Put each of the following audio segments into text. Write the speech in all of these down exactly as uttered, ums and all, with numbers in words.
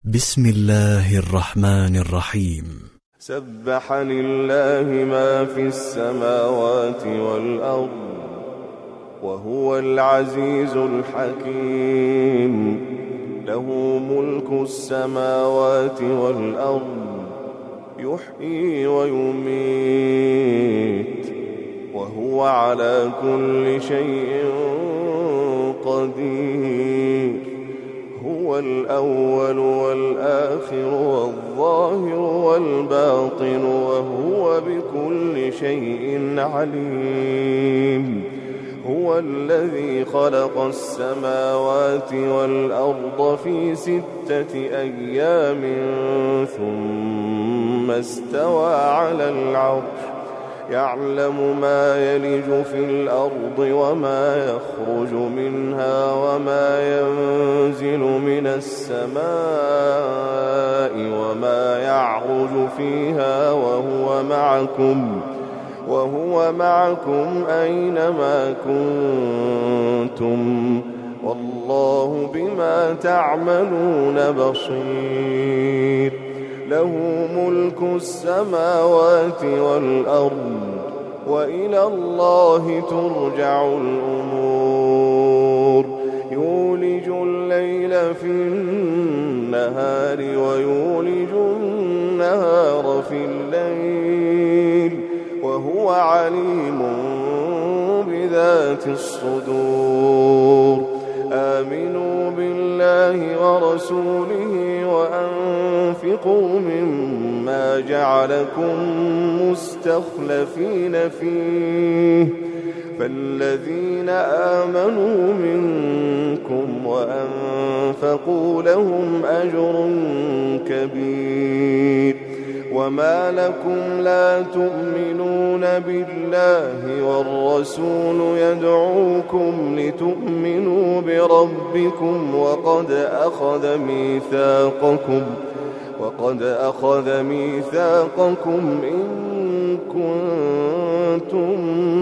بسم الله الرحمن الرحيم. سبح لله ما في السماوات والأرض وهو العزيز الحكيم. له ملك السماوات والأرض يحيي ويميت وهو على كل شيء قدير. هو الأول والآخر والظاهر والباطن وهو بكل شيء عليم. هو الذي خلق السماوات والأرض في ستة أيام ثم استوى على العرش يعلم ما يلج في الأرض وما يخرج منها وما ينزل من السماء وما يعرج فيها وهو معكم وهو معكم أينما كنتم والله بما تعملون بصير. له ملك السماوات والأرض وإلى الله ترجع الأمور. يولج الليل في النهار ويولج النهار في الليل وهو عليم بذات الصدور. آمنوا بالله ورسوله وأنفقوا مما جعلكم مستخلفين فيه فالذين آمنوا منكم وأنفقوا لهم أجر كبير. وما لكم لا تؤمنون بالله والرسول يدعوكم لتؤمنوا بربكم وقد أخذ ميثاقكم وقد أخذ ميثاقكم إن كنتم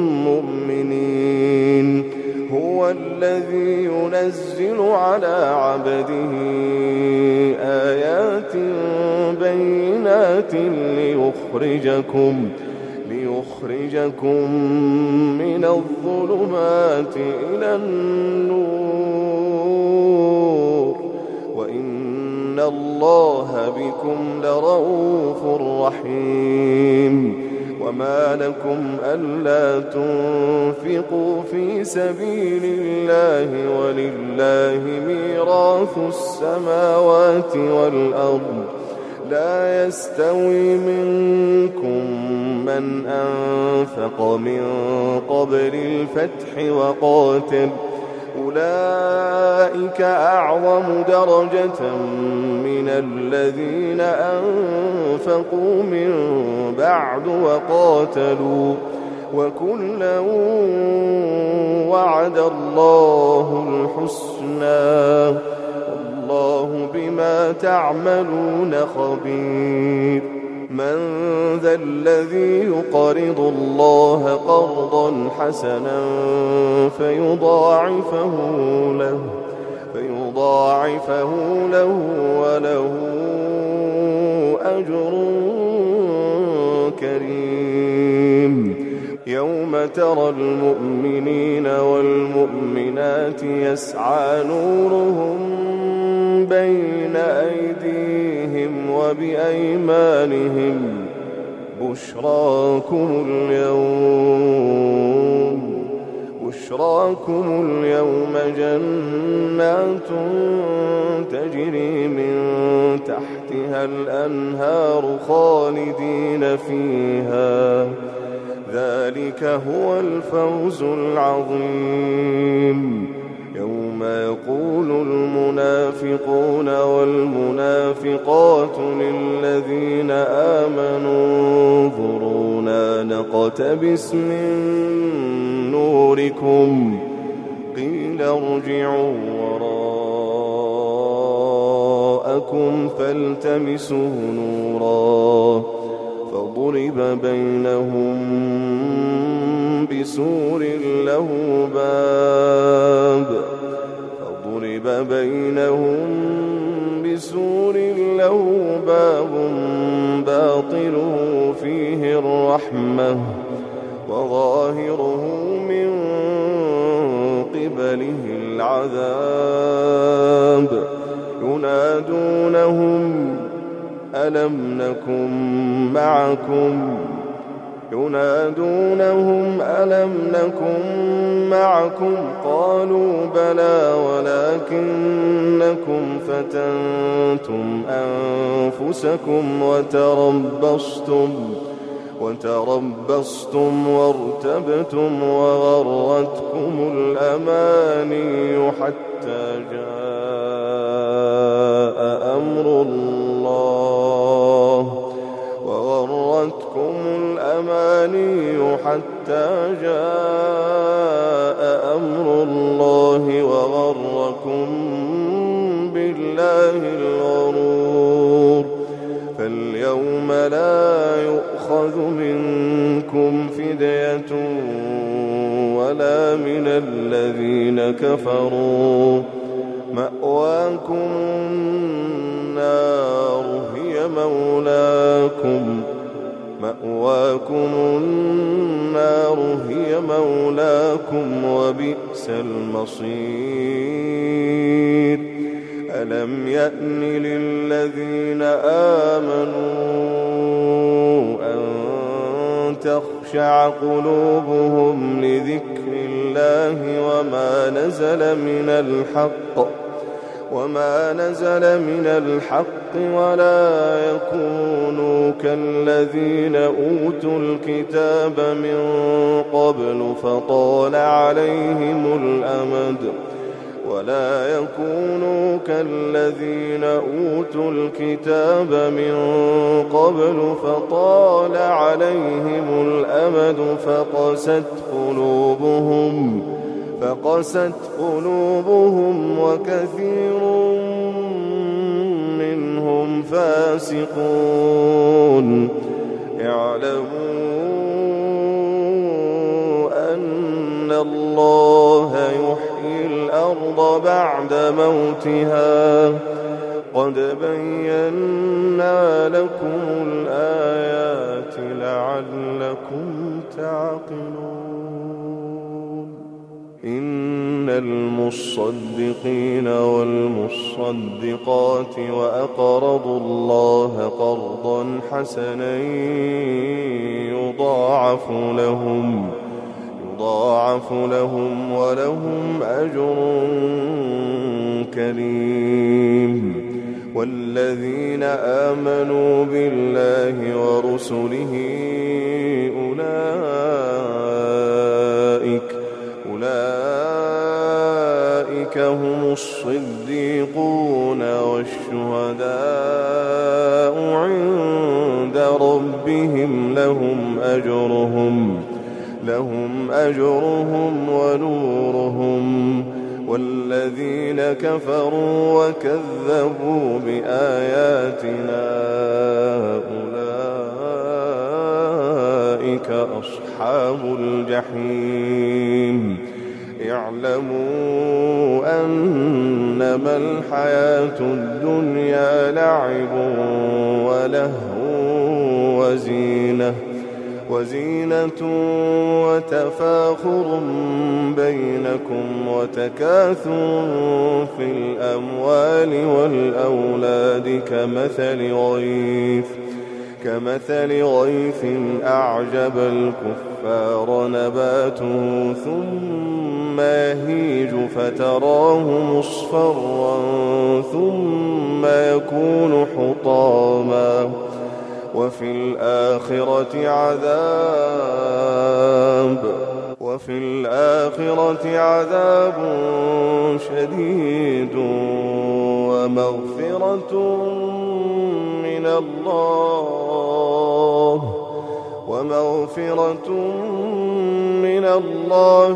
مؤمنين. هو الذي ينزل على عبده آيات بينات ليخرجكم ليخرجكم من الظلمات إلى النور وإن الله بكم لرؤوف رحيم. وما لكم ألا تنفقوا في سبيل الله ولله ميراث السماوات والأرض لا يستوي منكم من أنفق من قبل الفتح وقاتل أولئك أعظم درجة من الذين أنفقوا من بعد وقاتلوا وكلا وعد الله الحسنى والله بما تعملون خبير. من ذا الذي يقرض الله قرضا حسنا فيضاعفه له فيضاعفه له وله أجر كريم. يوم ترى المؤمنين والمؤمنات يسعى نورهم بين أيديهم وبأيمانهم بشراكم اليوم بشراكم اليوم جنات تجري من تحتها الأنهار خالدين فيها ذلك هو الفوز العظيم. يوم يقول المنافقون والمنافقات للذين آمنوا انظرونا نقتبس من نوركم قيل ارجعوا وراءكم فالتمسوا نورا فضرب بينهم بسور له باب فضرب بينهم بسور له باب باطنه فيه الرحمة وظاهره من قبله العذاب ينادونهم ألم نكن معكم ينادونهم ألم نكن معكم قالوا بلى ولكنكم فتنتم أنفسكم وتربصتم وتربصتم وارتبتم وغرتكم الأماني حتى جاء أمر الله وغرتكم الأماني حتى جاء أمر الله وغركم بالله الغرور فاليوم لا يؤخذ منكم فدية ولا من الذين كفروا مأواكم النار هي مولاكم مأواكم النار هي مولاكم وبئس المصير ألم يأن للذين آمنوا أن تخشع قلوبهم لذكر الله وما نزل من الحق وما نزل من الحق ولا يكونوا كالذين أوتوا الكتاب من قبل فطال عليهم الأمد ولا يكونوا كالذين أوتوا الكتاب من قبل فطال عليهم الأمد فقست قلوبهم فقست قلوبهم وكثير منهم فاسقون اعلموا أن الله يحيي الأرض بعد موتها قد بينا لكم الآيات لعلكم تعقلون إن المصدقين والمصدقات وأقرضوا الله قرضا حسنا يضاعف لهم يضاعف لهم ولهم أجر كريم والذين آمنوا بالله ورسله أولئك أولئك هم الصديقون والشهداء عند ربهم لهم أجرهم لهم أجرهم ونورهم والذين كفروا وكذبوا بآياتنا أولئك أصحاب الجحيم اعلموا أنما الحياة الدنيا لعب ولهو وزينة وزينة وتفاخر بينكم وتكاثر في الأموال والأولاد كمثل غيث كمثل غيث أعجب الكفار نباته ثم يهيج فتراه مصفرا ثم يكون حطاما وفي الآخرة عذاب وفي الآخرة عذاب شديد ومغفرة من الله ومغفرة من الله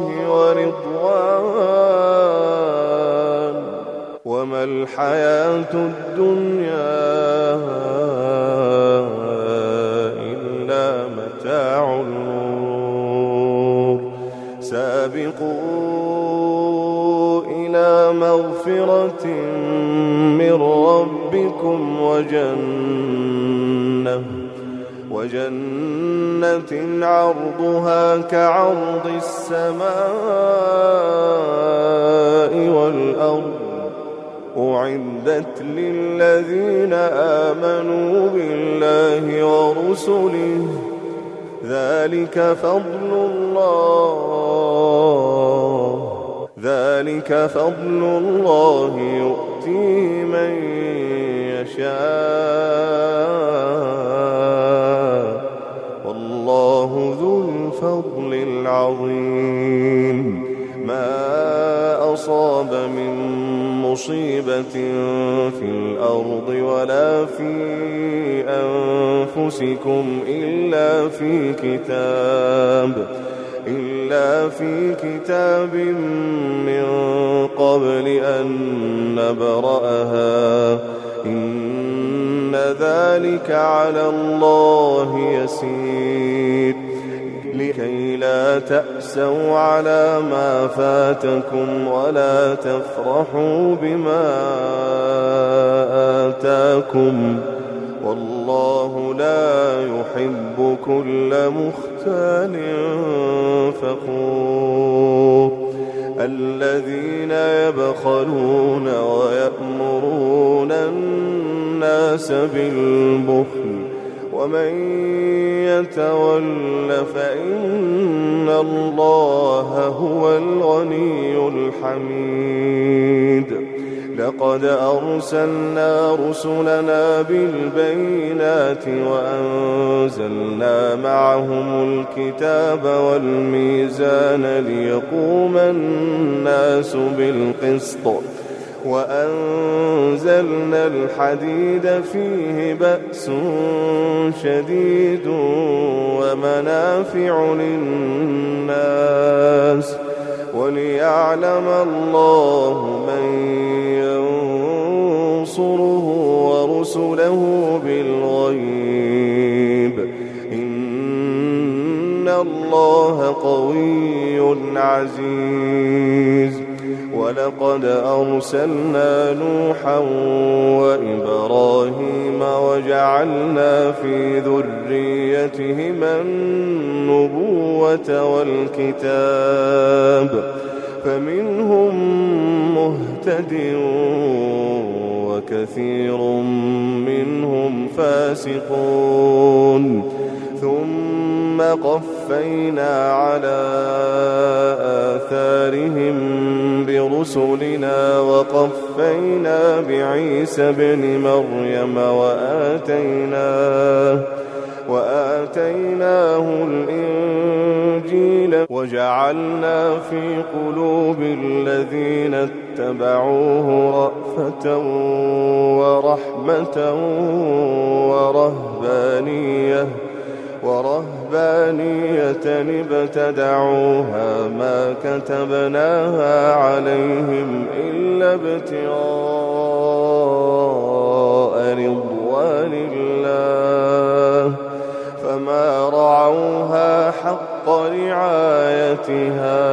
ورضوان وما الحياة الدنيا إلا متاع الغرور سابقوا إلى مغفرة من ربكم وجنة وجنة عرضها كعرض السماء والأرض أعدت للذين آمنوا بالله ورسله ذلك فضل الله ذلك فضل الله يؤتيه من يشاء والله ذو الفضل العظيم. ما أصاب من مصيبة في الأرض ولا في أنفسكم إلا في كتاب إلا في كتاب من قبل أن نبرأها إن ذلك على الله يسير. لكي لا تأسوا على ما فاتكم ولا تفرحوا بما آتاكم والله لا يحب كل مختال فخور. الذين يبخلون ويأمرون الناس بالبخل ومن يتول فإن الله هو الغني الحميد. لقد أرسلنا رسلنا بالبينات وأنزلنا معهم الكتاب والميزان ليقوم الناس بالقسط وأنزلنا الحديد فيه بأس شديد ومنافع للناس وليعلم الله من ينصره ورسله بالغيب إن الله قوي عزيز. ولقد أرسلنا نوحا وإبراهيم وجعلنا في ذريتهما النبوة والكتاب فمنهم مهتد وكثير منهم فاسقون. ثم قفينا على آثارهم برسلنا وقفينا بعيسى ابن مريم وآتيناه وآتيناه الإنجيل وجعلنا في قلوب الذين اتبعوه رأفة ورحمة ورهبانية ورهبانية ابتدعوها ما كتبناها عليهم إلا ابتغاء رضوان الله فما رعوها حق رعايتها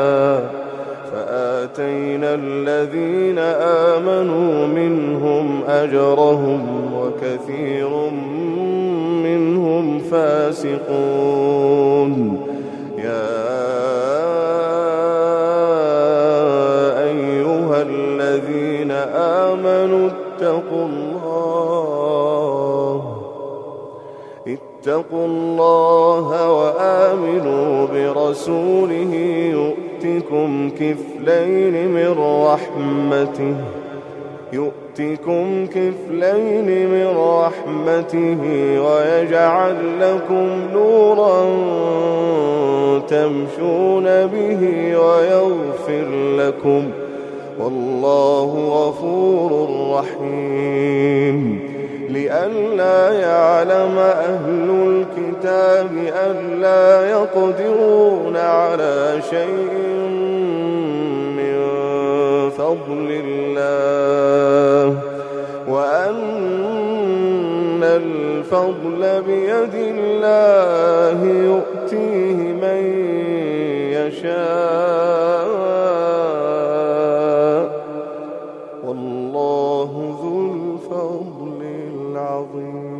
فآتينا الذين آمنوا منهم أجرهم وكثير منهم فاسقون. يا أيها الذين آمنوا اتقوا الله اتقوا الله وآمنوا برسوله يؤتكم كفلين من رحمته يؤتكم كفلين من رحمته ويجعل لكم نورا تمشون به ويغفر لكم والله غفور رحيم. لئلا يعلم أهل الكتاب ألا يقدرون على شيء من فضل الله وأن الفضل بيد الله يؤتيه من يشاء والله ذو الفضل العظيم. عظيم.